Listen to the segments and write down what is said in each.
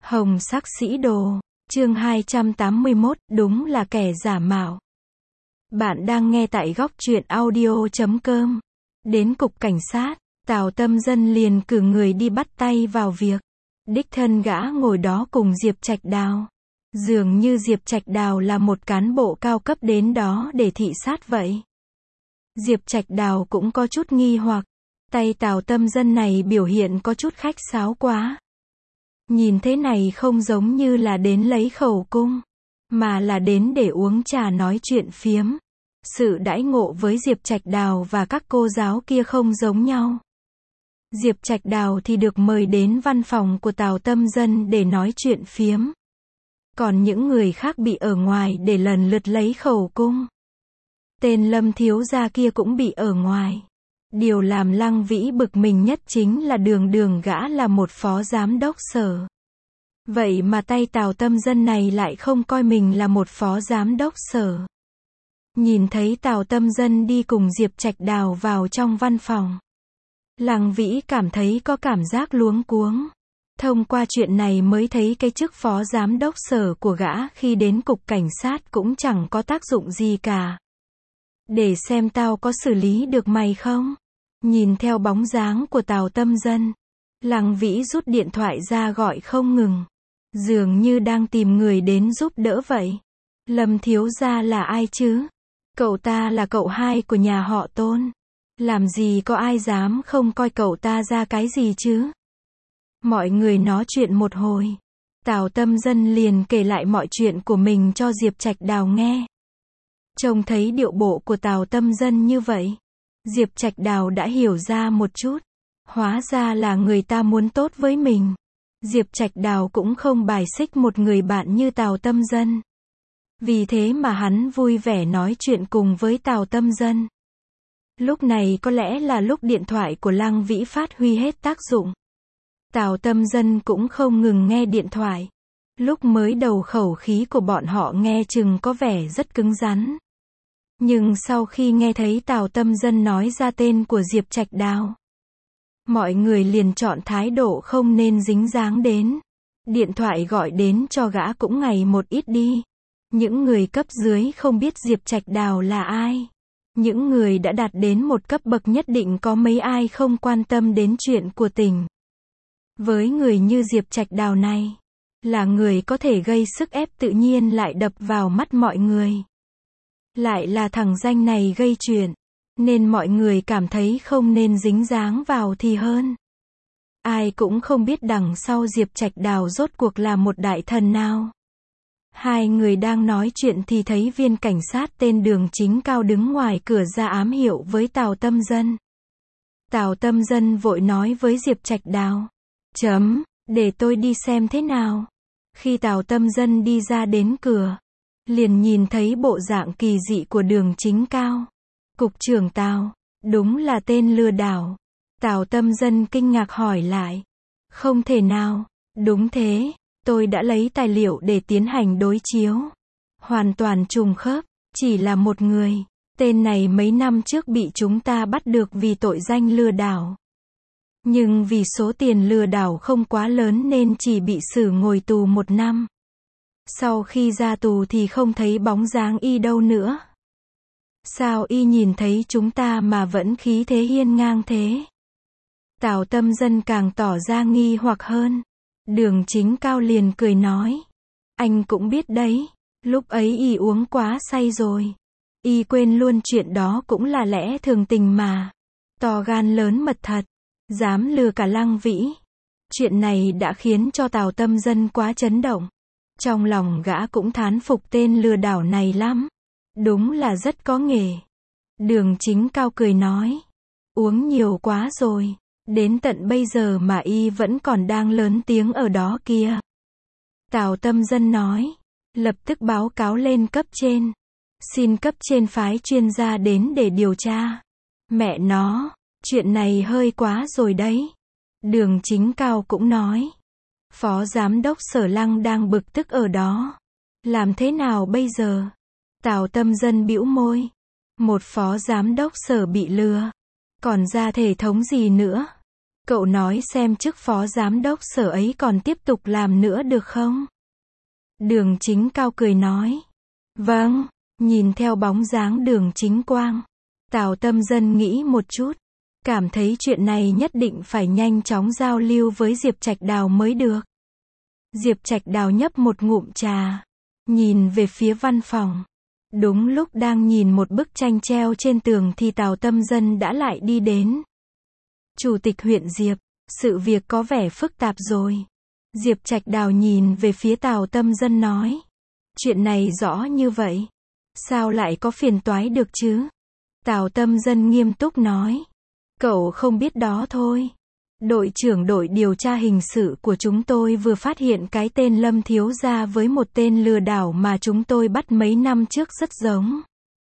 Hồng sắc sĩ đồ, chương 281, đúng là kẻ giả mạo. Bạn đang nghe tại góc truyện audio.com. Đến cục cảnh sát, Tào Tâm Dân liền cử người đi bắt tay vào việc. Đích thân gã ngồi đó cùng Diệp Trạch Đào. Dường như Diệp Trạch Đào là một cán bộ cao cấp đến đó để thị sát vậy. Diệp Trạch Đào cũng có chút nghi hoặc, tay Tào Tâm Dân này biểu hiện có chút khách sáo quá. Nhìn thế này không giống như là đến lấy khẩu cung, mà là đến để uống trà nói chuyện phiếm. Sự đãi ngộ với Diệp Trạch Đào và các cô giáo kia không giống nhau. Diệp Trạch Đào thì được mời đến văn phòng của Tào Tâm Dân để nói chuyện phiếm. Còn những người khác bị ở ngoài để lần lượt lấy khẩu cung. Tên Lâm thiếu gia kia cũng bị ở ngoài. Điều làm Lăng Vĩ bực mình nhất chính là đường đường gã là một phó giám đốc sở. Vậy mà tay Tào Tâm Dân này lại không coi mình là một phó giám đốc sở. Nhìn thấy Tào Tâm Dân đi cùng Diệp Trạch Đào vào trong văn phòng, Lăng Vĩ cảm thấy có cảm giác luống cuống. Thông qua chuyện này mới thấy cái chức phó giám đốc sở của gã khi đến cục cảnh sát cũng chẳng có tác dụng gì cả. Để xem tao có xử lý được mày không? Nhìn theo bóng dáng của Tào Tâm Dân, Lăng Vĩ rút điện thoại ra gọi không ngừng. Dường như đang tìm người đến giúp đỡ vậy. Lâm thiếu gia là ai chứ? Cậu ta là cậu hai của nhà họ Tôn. Làm gì có ai dám không coi cậu ta ra cái gì chứ? Mọi người nói chuyện một hồi. Tào Tâm Dân liền kể lại mọi chuyện của mình cho Diệp Trạch Đào nghe. Trông thấy điệu bộ của Tào Tâm Dân như vậy, Diệp Trạch Đào đã hiểu ra một chút. Hóa ra là người ta muốn tốt với mình. Diệp Trạch Đào cũng không bài xích một người bạn như Tào Tâm Dân. Vì thế mà hắn vui vẻ nói chuyện cùng với Tào Tâm Dân. Lúc này có lẽ là lúc điện thoại của Lăng Vĩ phát huy hết tác dụng. Tào Tâm Dân cũng không ngừng nghe điện thoại. Lúc mới đầu khẩu khí của bọn họ nghe chừng có vẻ rất cứng rắn. Nhưng sau khi nghe thấy Tào Tâm Dân nói ra tên của Diệp Trạch Đào, mọi người liền chọn thái độ không nên dính dáng đến. Điện thoại gọi đến cho gã cũng ngày một ít đi. Những người cấp dưới không biết Diệp Trạch Đào là ai. Những người đã đạt đến một cấp bậc nhất định có mấy ai không quan tâm đến chuyện của tỉnh. Với người như Diệp Trạch Đào này, là người có thể gây sức ép tự nhiên lại đập vào mắt mọi người. Lại là thằng danh này gây chuyện, nên mọi người cảm thấy không nên dính dáng vào thì hơn. Ai cũng không biết đằng sau Diệp Trạch Đào rốt cuộc là một đại thần nào. Hai người đang nói chuyện thì thấy viên cảnh sát tên Đường Chính Cao đứng ngoài cửa ra ám hiệu với Tào Tâm Dân. Tào Tâm Dân vội nói với Diệp Trạch Đào. Để tôi đi xem thế nào. Khi Tào Tâm Dân đi ra đến cửa, liền nhìn thấy bộ dạng kỳ dị của Đường Chính Cao. Cục trưởng Tào, đúng là tên lừa đảo. Tào Tâm Dân kinh ngạc hỏi lại. Không thể nào, đúng thế, tôi đã lấy tài liệu để tiến hành đối chiếu. Hoàn toàn trùng khớp, chỉ là một người. Tên này mấy năm trước bị chúng ta bắt được vì tội danh lừa đảo. Nhưng vì số tiền lừa đảo không quá lớn nên chỉ bị xử ngồi tù 1 năm. Sau khi ra tù thì không thấy bóng dáng y đâu nữa. Sao y nhìn thấy chúng ta mà vẫn khí thế hiên ngang thế? Tào Tâm Dân càng tỏ ra nghi hoặc hơn. Đường Chính Cao liền cười nói. Anh cũng biết đấy, lúc ấy y uống quá say rồi. Y quên luôn chuyện đó cũng là lẽ thường tình mà. To gan lớn mật thật, dám lừa cả Lăng Vĩ. Chuyện này đã khiến cho Tào Tâm Dân quá chấn động. Trong lòng gã cũng thán phục tên lừa đảo này lắm. Đúng là rất có nghề. Đường Chính Cao cười nói. Uống nhiều quá rồi. Đến tận bây giờ mà y vẫn còn đang lớn tiếng ở đó kia. Tào Tâm Dân nói. Lập tức báo cáo lên cấp trên. Xin cấp trên phái chuyên gia đến để điều tra. Mẹ nó, chuyện này hơi quá rồi đấy. Đường Chính Cao cũng nói. Phó giám đốc sở Lăng đang bực tức ở đó. Làm thế nào bây giờ? Tào Tâm Dân bĩu môi. Một phó giám đốc sở bị lừa. Còn ra thể thống gì nữa? Cậu nói xem chức phó giám đốc sở ấy còn tiếp tục làm nữa được không? Đường Chính Cao cười nói. Vâng, nhìn theo bóng dáng Đường Chính Quang. Tào Tâm Dân nghĩ một chút. Cảm thấy chuyện này nhất định phải nhanh chóng giao lưu với Diệp Trạch Đào mới được. Diệp Trạch Đào nhấp một ngụm trà. Nhìn về phía văn phòng. Đúng lúc đang nhìn một bức tranh treo trên tường thì Tào Tâm Dân đã lại đi đến. Chủ tịch huyện Diệp, sự việc có vẻ phức tạp rồi. Diệp Trạch Đào nhìn về phía Tào Tâm Dân nói. Chuyện này rõ như vậy. Sao lại có phiền toái được chứ? Tào Tâm Dân nghiêm túc nói. Cậu không biết đó thôi. Đội trưởng đội điều tra hình sự của chúng tôi vừa phát hiện cái tên Lâm Thiếu Gia với một tên lừa đảo mà chúng tôi bắt mấy năm trước rất giống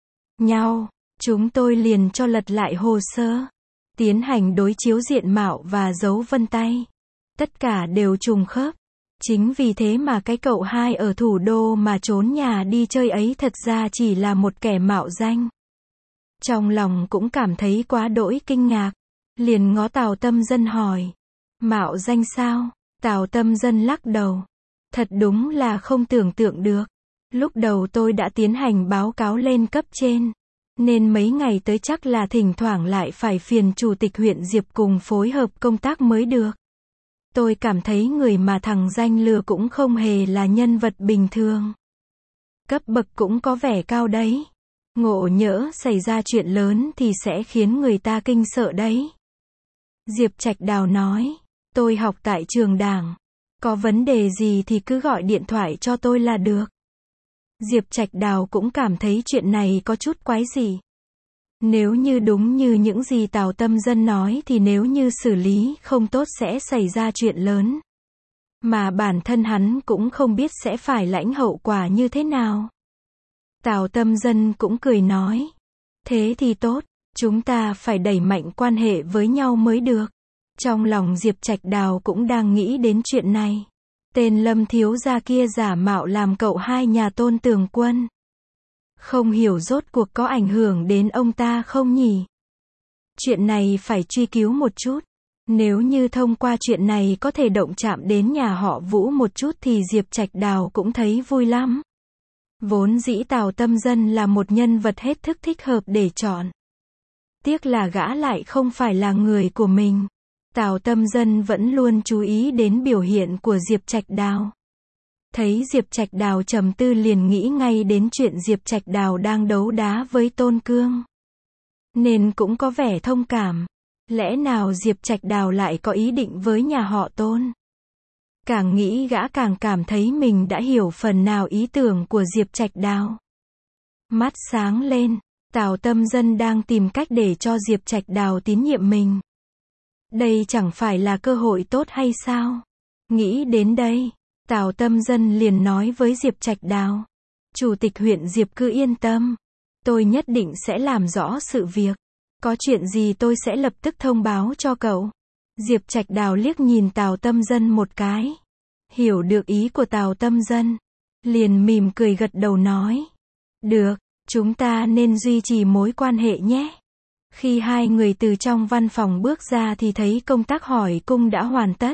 nhau. Chúng tôi liền cho lật lại hồ sơ. Tiến hành đối chiếu diện mạo và dấu vân tay. Tất cả đều trùng khớp. Chính vì thế mà cái cậu hai ở thủ đô mà trốn nhà đi chơi ấy thật ra chỉ là một kẻ mạo danh. Trong lòng cũng cảm thấy quá đỗi kinh ngạc. Liền ngó Tào Tâm Dân hỏi. Mạo danh sao? Tào Tâm Dân lắc đầu. Thật đúng là không tưởng tượng được. Lúc đầu tôi đã tiến hành báo cáo lên cấp trên. Nên mấy ngày tới chắc là thỉnh thoảng lại phải phiền chủ tịch huyện Diệp cùng phối hợp công tác mới được. Tôi cảm thấy người mà thằng danh lừa cũng không hề là nhân vật bình thường. Cấp bậc cũng có vẻ cao đấy. Ngộ nhỡ xảy ra chuyện lớn thì sẽ khiến người ta kinh sợ đấy. Diệp Trạch Đào nói. Tôi học tại trường đảng. Có vấn đề gì thì cứ gọi điện thoại cho tôi là được. Diệp Trạch Đào cũng cảm thấy chuyện này có chút quái dị. Nếu như đúng như những gì Tào Tâm Dân nói thì nếu như xử lý không tốt sẽ xảy ra chuyện lớn. Mà bản thân hắn cũng không biết sẽ phải lãnh hậu quả như thế nào. Tào Tâm Dân cũng cười nói. Thế thì tốt, chúng ta phải đẩy mạnh quan hệ với nhau mới được. Trong lòng Diệp Trạch Đào cũng đang nghĩ đến chuyện này. Tên Lâm Thiếu Gia kia giả mạo làm cậu hai nhà Tôn Tường Quân. Không hiểu rốt cuộc có ảnh hưởng đến ông ta không nhỉ? Chuyện này phải truy cứu một chút. Nếu như thông qua chuyện này có thể động chạm đến nhà họ Vũ một chút thì Diệp Trạch Đào cũng thấy vui lắm. Vốn dĩ Tào Tâm Dân là một nhân vật hết sức thích hợp để chọn. Tiếc là gã lại không phải là người của mình. Tào Tâm Dân vẫn luôn chú ý đến biểu hiện của Diệp Trạch Đào. Thấy Diệp Trạch Đào trầm tư liền nghĩ ngay đến chuyện Diệp Trạch Đào đang đấu đá với Tôn Cương. Nên cũng có vẻ thông cảm. Lẽ nào Diệp Trạch Đào lại có ý định với nhà họ Tôn? Càng nghĩ gã càng cảm thấy mình đã hiểu phần nào ý tưởng của Diệp Trạch Đào. Mắt sáng lên, Tào Tâm Dân đang tìm cách để cho Diệp Trạch Đào tín nhiệm mình. Đây chẳng phải là cơ hội tốt hay sao? Nghĩ đến đây, Tào Tâm Dân liền nói với Diệp Trạch Đào. Chủ tịch huyện Diệp cứ yên tâm. Tôi nhất định sẽ làm rõ sự việc. Có chuyện gì tôi sẽ lập tức thông báo cho cậu. Diệp Trạch Đào liếc nhìn Tào Tâm Dân một cái. Hiểu được ý của Tào Tâm Dân. Liền mỉm cười gật đầu nói. Được, chúng ta nên duy trì mối quan hệ nhé. Khi hai người từ trong văn phòng bước ra thì thấy công tác hỏi cung đã hoàn tất.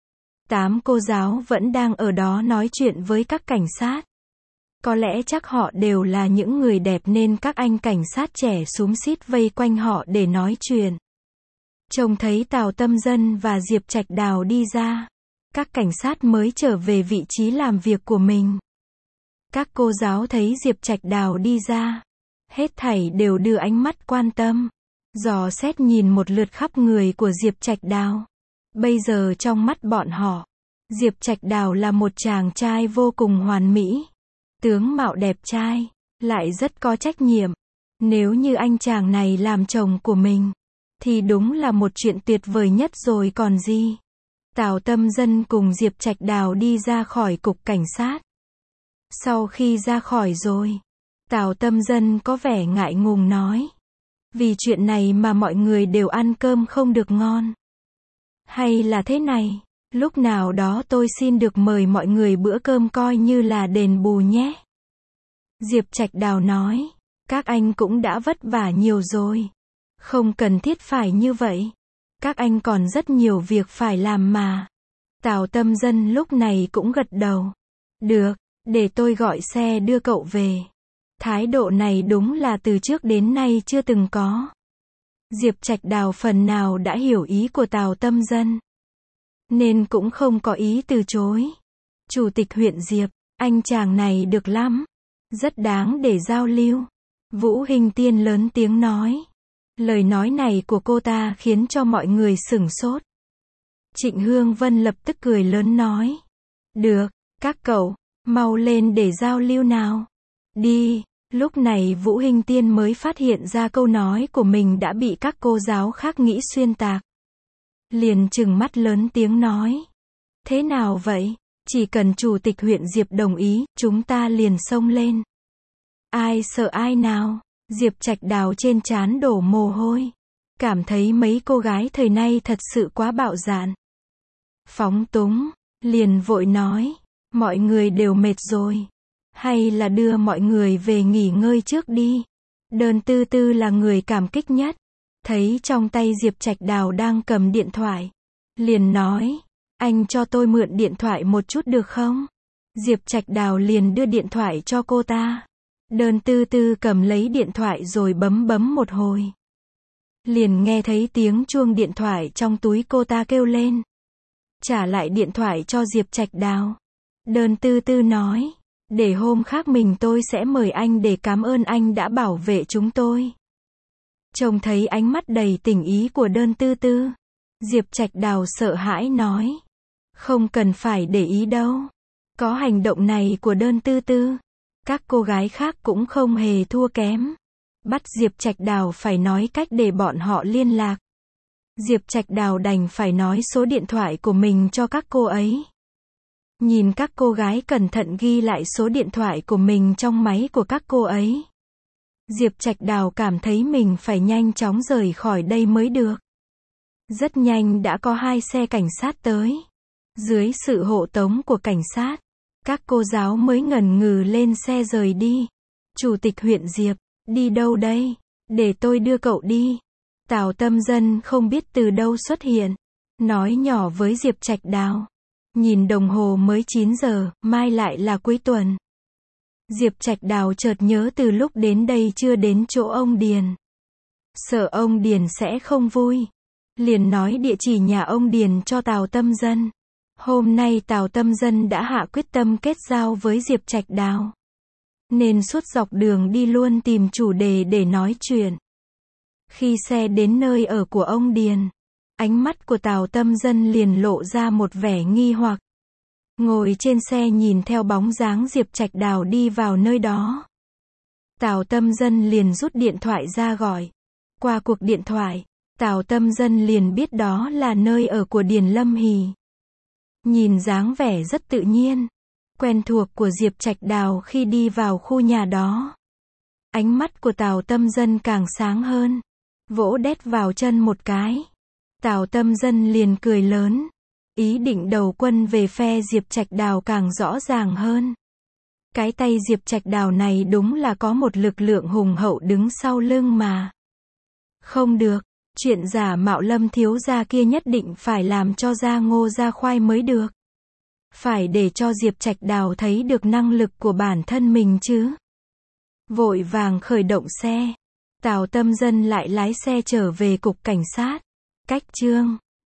8 cô giáo vẫn đang ở đó nói chuyện với các cảnh sát. Có lẽ chắc họ đều là những người đẹp nên các anh cảnh sát trẻ xúm xít vây quanh họ để nói chuyện. Trông thấy Tào Tâm Dân và Diệp Trạch Đào đi ra. Các cảnh sát mới trở về vị trí làm việc của mình. Các cô giáo thấy Diệp Trạch Đào đi ra. Hết thảy đều đưa ánh mắt quan tâm. Dò xét nhìn một lượt khắp người của Diệp Trạch Đào. Bây giờ trong mắt bọn họ, Diệp Trạch Đào là một chàng trai vô cùng hoàn mỹ. Tướng mạo đẹp trai, lại rất có trách nhiệm. Nếu như anh chàng này làm chồng của mình, thì đúng là một chuyện tuyệt vời nhất rồi còn gì. Tào Tâm Dân cùng Diệp Trạch Đào đi ra khỏi cục cảnh sát. Sau khi ra khỏi rồi, Tào Tâm Dân có vẻ ngại ngùng nói. Vì chuyện này mà mọi người đều ăn cơm không được ngon. Hay là thế này, lúc nào đó tôi xin được mời mọi người bữa cơm coi như là đền bù nhé. Diệp Trạch Đào nói, các anh cũng đã vất vả nhiều rồi. Không cần thiết phải như vậy. Các anh còn rất nhiều việc phải làm mà. Tào Tâm Dân lúc này cũng gật đầu. Được, để tôi gọi xe đưa cậu về. Thái độ này đúng là từ trước đến nay chưa từng có. Diệp Trạch Đào phần nào đã hiểu ý của Tào Tâm Dân, nên cũng không có ý từ chối. Chủ tịch huyện Diệp, anh chàng này được lắm. Rất đáng để giao lưu. Vũ Hình Tiên lớn tiếng nói. Lời nói này của cô ta khiến cho mọi người sửng sốt. Trịnh Hương Vân lập tức cười lớn nói. Được, các cậu, mau lên để giao lưu nào. Đi. Lúc này Vũ Hình Tiên mới phát hiện ra câu nói của mình đã bị các cô giáo khác nghĩ xuyên tạc. Liền trừng mắt lớn tiếng nói. Thế nào vậy? Chỉ cần chủ tịch huyện Diệp đồng ý, chúng ta liền xông lên. Ai sợ ai nào? Diệp Trạch Đào trên trán đổ mồ hôi. Cảm thấy mấy cô gái thời nay thật sự quá bạo dạn. Phóng túng, liền vội nói. Mọi người đều mệt rồi. Hay là đưa mọi người về nghỉ ngơi trước đi. Đơn Tư Tư là người cảm kích nhất. Thấy trong tay Diệp Trạch Đào đang cầm điện thoại. Liền nói. Anh cho tôi mượn điện thoại một chút được không? Diệp Trạch Đào liền đưa điện thoại cho cô ta. Đơn Tư Tư cầm lấy điện thoại rồi bấm một hồi. Liền nghe thấy tiếng chuông điện thoại trong túi cô ta kêu lên. Trả lại điện thoại cho Diệp Trạch Đào. Đơn Tư Tư nói. Để hôm khác tôi sẽ mời anh để cảm ơn anh đã bảo vệ chúng tôi. Trông thấy ánh mắt đầy tình ý của Đơn Tư Tư. Diệp Trạch Đào sợ hãi nói. Không cần phải để ý đâu. Có hành động này của Đơn Tư Tư, các cô gái khác cũng không hề thua kém. Bắt Diệp Trạch Đào phải nói cách để bọn họ liên lạc. Diệp Trạch Đào đành phải nói số điện thoại của mình cho các cô ấy. Nhìn các cô gái cẩn thận ghi lại số điện thoại của mình trong máy của các cô ấy. Diệp Trạch Đào cảm thấy mình phải nhanh chóng rời khỏi đây mới được. Rất nhanh đã có 2 xe cảnh sát tới. Dưới sự hộ tống của cảnh sát, các cô giáo mới ngần ngừ lên xe rời đi. Chủ tịch huyện Diệp, đi đâu đây? Để tôi đưa cậu đi. Tào Tâm Dân không biết từ đâu xuất hiện. Nói nhỏ với Diệp Trạch Đào. Nhìn đồng hồ mới 9 giờ, mai lại là cuối tuần. Diệp Trạch Đào chợt nhớ từ lúc đến đây chưa đến chỗ ông Điền. Sợ ông Điền sẽ không vui. Liền nói địa chỉ nhà ông Điền cho Tào Tâm Dân. Hôm nay Tào Tâm Dân đã hạ quyết tâm kết giao với Diệp Trạch Đào. Nên suốt dọc đường đi luôn tìm chủ đề để nói chuyện. Khi xe đến nơi ở của ông Điền, ánh mắt của Tào Tâm Dân liền lộ ra một vẻ nghi hoặc. Ngồi trên xe nhìn theo bóng dáng Diệp Trạch Đào đi vào nơi đó. Tào Tâm Dân liền rút điện thoại ra gọi. Qua cuộc điện thoại, Tào Tâm Dân liền biết đó là nơi ở của Điền Lâm Hỷ. Nhìn dáng vẻ rất tự nhiên, quen thuộc của Diệp Trạch Đào khi đi vào khu nhà đó. Ánh mắt của Tào Tâm Dân càng sáng hơn. Vỗ đét vào chân một cái. Tào Tâm Dân liền cười lớn. Ý định đầu quân về phe Diệp Trạch Đào càng rõ ràng hơn. Cái tay Diệp Trạch Đào này đúng là có một lực lượng hùng hậu đứng sau lưng mà. Không được, chuyện giả mạo Lâm thiếu gia kia nhất định phải làm cho ra ngô ra khoai mới được. Phải để cho Diệp Trạch Đào thấy được năng lực của bản thân mình chứ. Vội vàng khởi động xe. Tào Tâm Dân lại lái xe trở về cục cảnh sát. Cách chương